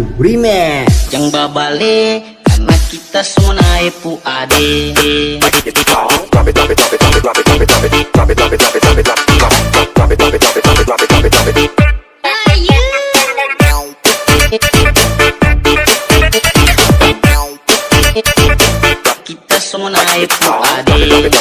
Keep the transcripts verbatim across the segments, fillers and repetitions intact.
Halu Remix. Yang babale karena kita semua naik pu ade. Drop it, drop it, drop it, drop it, drop it, drop it, drop it, drop it, drop it, drop it, drop it, drop it, drop it, drop it, drop it, drop it, drop it, drop it, drop it. Kita semua naik pu ade.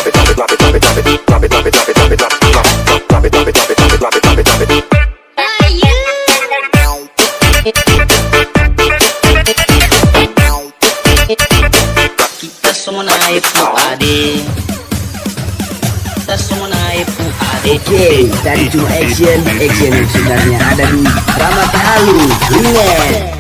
Kita semua naik pu ade. Kita semua naik pu ade. Oke, tadi cuma action, action yang sebenarnya ada di Ramat Halu Remix.